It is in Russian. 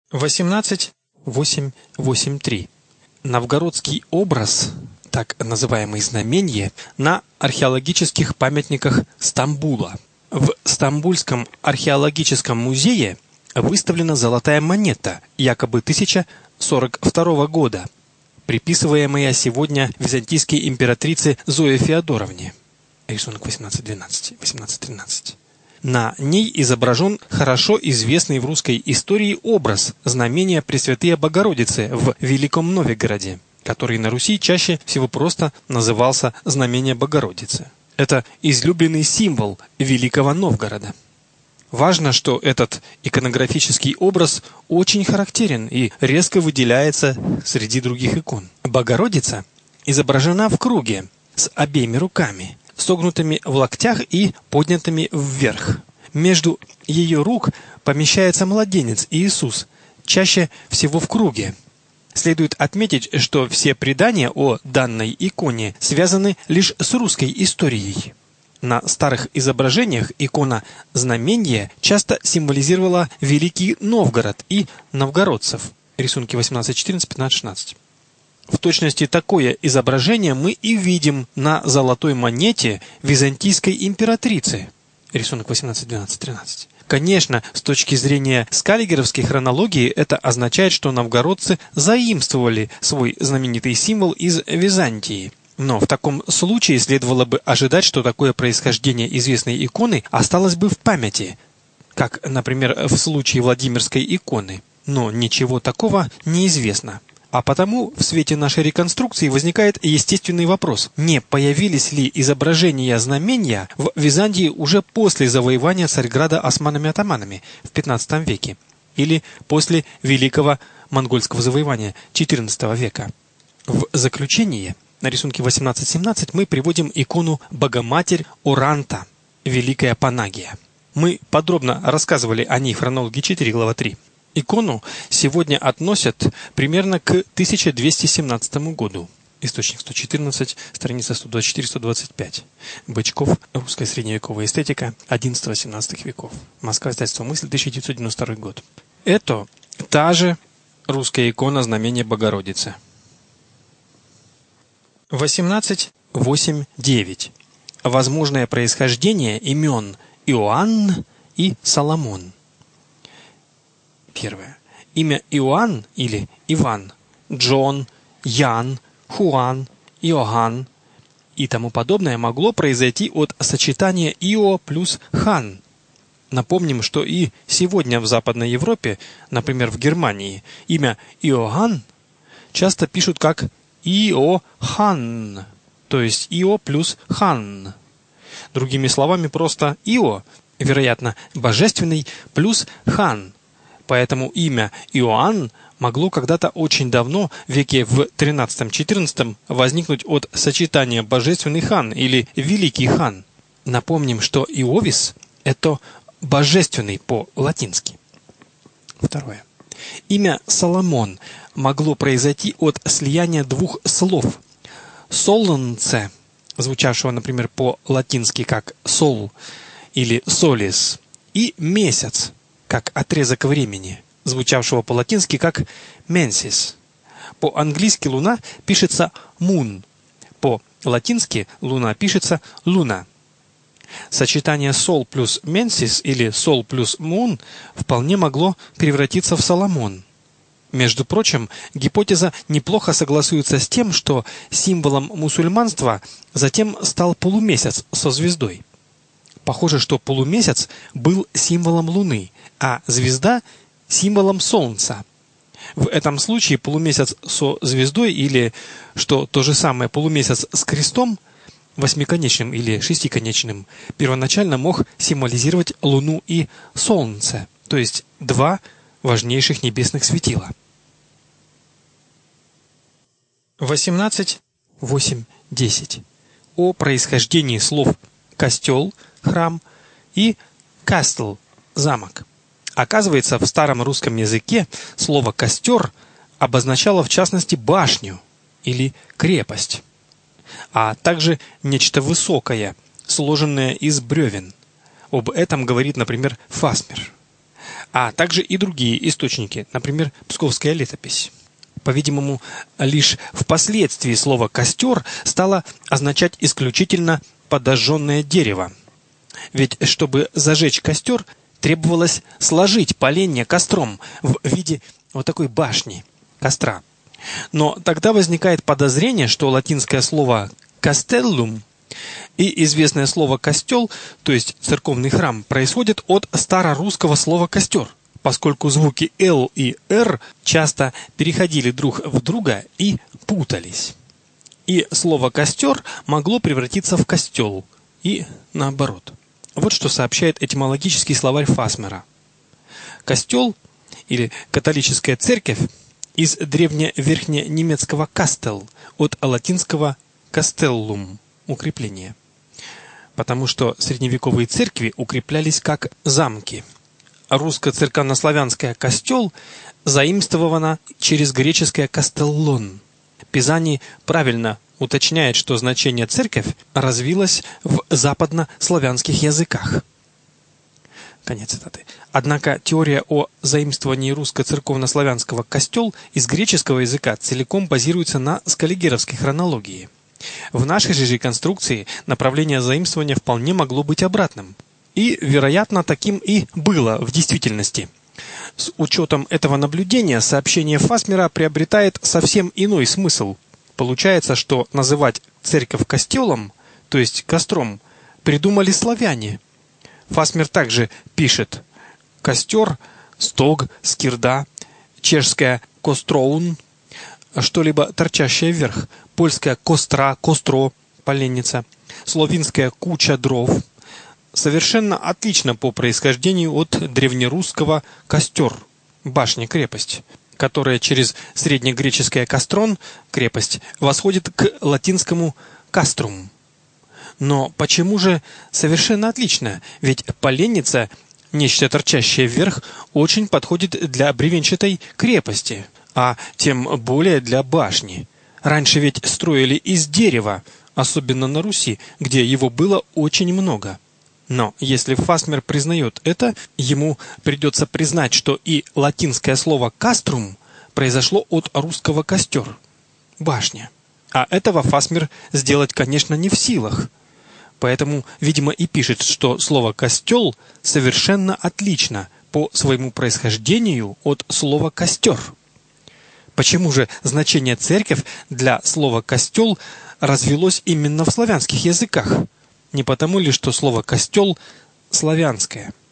18.8.8.3. Новгородский образ, так называемый знамение, на археологических памятниках Стамбула. В Стамбульском археологическом музее выставлена золотая монета, якобы 1042 года, приписываемая сегодня византийской императрице Зое Феодоровне. Рисунок 18.12, 18.13. На ней изображен хорошо известный в русской истории образ знамения Пресвятые Богородицы в Великом Новгороде, который на Руси чаще всего просто назывался Знамение Богородицы. Это излюбленный символ Великого Новгорода. Важно, что этот иконографический образ очень характерен и резко выделяется среди других икон. Богородица изображена в круге с обеими руками, согнутыми в локтях и поднятыми вверх. Между ее рук помещается младенец Иисус, чаще всего в круге. Следует отметить, что все предания о данной иконе связаны лишь с русской историей. На старых изображениях икона знамения часто символизировала Великий Новгород и новгородцев. Рисунки 18.14, 15.16. В точности такое изображение мы и видим на золотой монете византийской императрицы. Рисунок 18.12.13. Конечно, с точки зрения скаллигеровской хронологии это означает, что новгородцы заимствовали свой знаменитый символ из Византии. Но в таком случае следовало бы ожидать, что такое происхождение известной иконы осталось бы в памяти, как, например, в случае Владимирской иконы. Но ничего такого не известно. А потому в свете нашей реконструкции возникает естественный вопрос: не появились ли изображения знамения в Византии уже после завоевания Царьграда османами-атаманами в XV веке или после Великого монгольского завоевания XIV века? В заключение на рисунке 18.17 мы приводим икону Богоматерь Оранта, Великая Панагия. Мы подробно рассказывали о ней в хронологии 4, глава 3. Икону сегодня относят примерно к 1217 году. Источник 114, страница 124-125. Бычков. Русская средневековая эстетика. 11-17 веков. Москва. Издательство «Мысль», 1992 год. Это та же русская икона знамения Богородицы. 18.8.9. Возможное происхождение имен Иоанн и Соломон. Первое. Имя Иоанн или Иван, Джон, Ян, Хуан, Иоганн и тому подобное могло произойти от сочетания Ио плюс Хан. Напомним, что и сегодня в Западной Европе, например, в Германии, имя Иоганн часто пишут как Иохан, то есть Ио плюс Хан. Другими словами, просто Ио, вероятно, божественный, плюс Хан. Поэтому имя Иоанн могло когда-то очень давно, в веке в XIII-XIV, возникнуть от сочетания божественный хан или великий хан. Напомним, что Иовис – это божественный по-латински. Второе. Имя Соломон могло произойти от слияния двух слов. Солнце, звучавшего, например, по-латински как «сол» или «солис», и месяц, как отрезок времени, звучавшего по-латински как «mensis». По-английски луна пишется «moon», по-латински луна пишется «луна». Сочетание «sol» плюс «mensis» или «sol» плюс «moon» вполне могло превратиться в Соломон. Между прочим, гипотеза неплохо согласуется с тем, что символом мусульманства затем стал полумесяц со звездой. Похоже, что полумесяц был символом Луны, а звезда – символом Солнца. В этом случае полумесяц со звездой или, что то же самое, полумесяц с крестом, восьмиконечным или шестиконечным, первоначально мог символизировать Луну и Солнце, то есть два важнейших небесных светила. 18.8.10. О происхождении слов «костел», «храм» и «castle» – «замок». Оказывается, в старом русском языке слово «костер» обозначало в частности башню или крепость, а также нечто высокое, сложенное из бревен. Об этом говорит, например, Фасмер. а также и другие источники, например, Псковская летопись. По-видимому, лишь впоследствии слово «костер» стало означать исключительно подожженное дерево. Ведь чтобы зажечь костер, требовалось сложить поленья костром в виде вот такой башни костра. Но тогда возникает подозрение, что латинское слово «castellum» и известное слово «костел», то есть церковный храм, происходит от старорусского слова «костер», поскольку звуки «л» и «р» часто переходили друг в друга и путались. И слово «костер» могло превратиться в «костел» и наоборот. Вот что сообщает этимологический словарь Фасмера. Костел или католическая церковь из древневерхненемецкого «кастел» от латинского «castellum» – укрепление. Потому что средневековые церкви укреплялись как замки. Русско-церковнославянское «костел» заимствовано через греческое «кастеллон». Пизани правильно уточняет, что значение «церковь» развилось в западнославянских языках. Конец цитаты. Однако теория о заимствовании русско-церковнославянского «костел» из греческого языка целиком базируется на скаллигеровской хронологии. В нашей же реконструкции направление заимствования вполне могло быть обратным. И, вероятно, таким и было в действительности. С учетом этого наблюдения сообщение Фасмера приобретает совсем иной смысл. Получается, что называть церковь костелом, то есть костром, придумали славяне. Фасмер также пишет: костер, стог, скирда, чешская костроун, что-либо торчащее вверх, польская костра, костро, поленница, словинская куча дров. Совершенно отлично по происхождению от древнерусского «костер» – башня-крепость, которая через среднегреческое «кастрон» – крепость восходит к латинскому «каструм». Но почему же совершенно отлично? Ведь поленница, нечто торчащее вверх, очень подходит для бревенчатой крепости, а тем более для башни. Раньше ведь строили из дерева, особенно на Руси, где его было очень много. Но если Фасмер признает это, ему придется признать, что и латинское слово «каструм» произошло от русского «костер» – башня. А этого Фасмер сделать, конечно, не в силах. Поэтому, видимо, и пишет, что слово «костел» совершенно отлично по своему происхождению от слова «костер». Почему же значение «церковь» для слова «костел» развелось именно в славянских языках? Не потому ли, что слово «костел» славянское?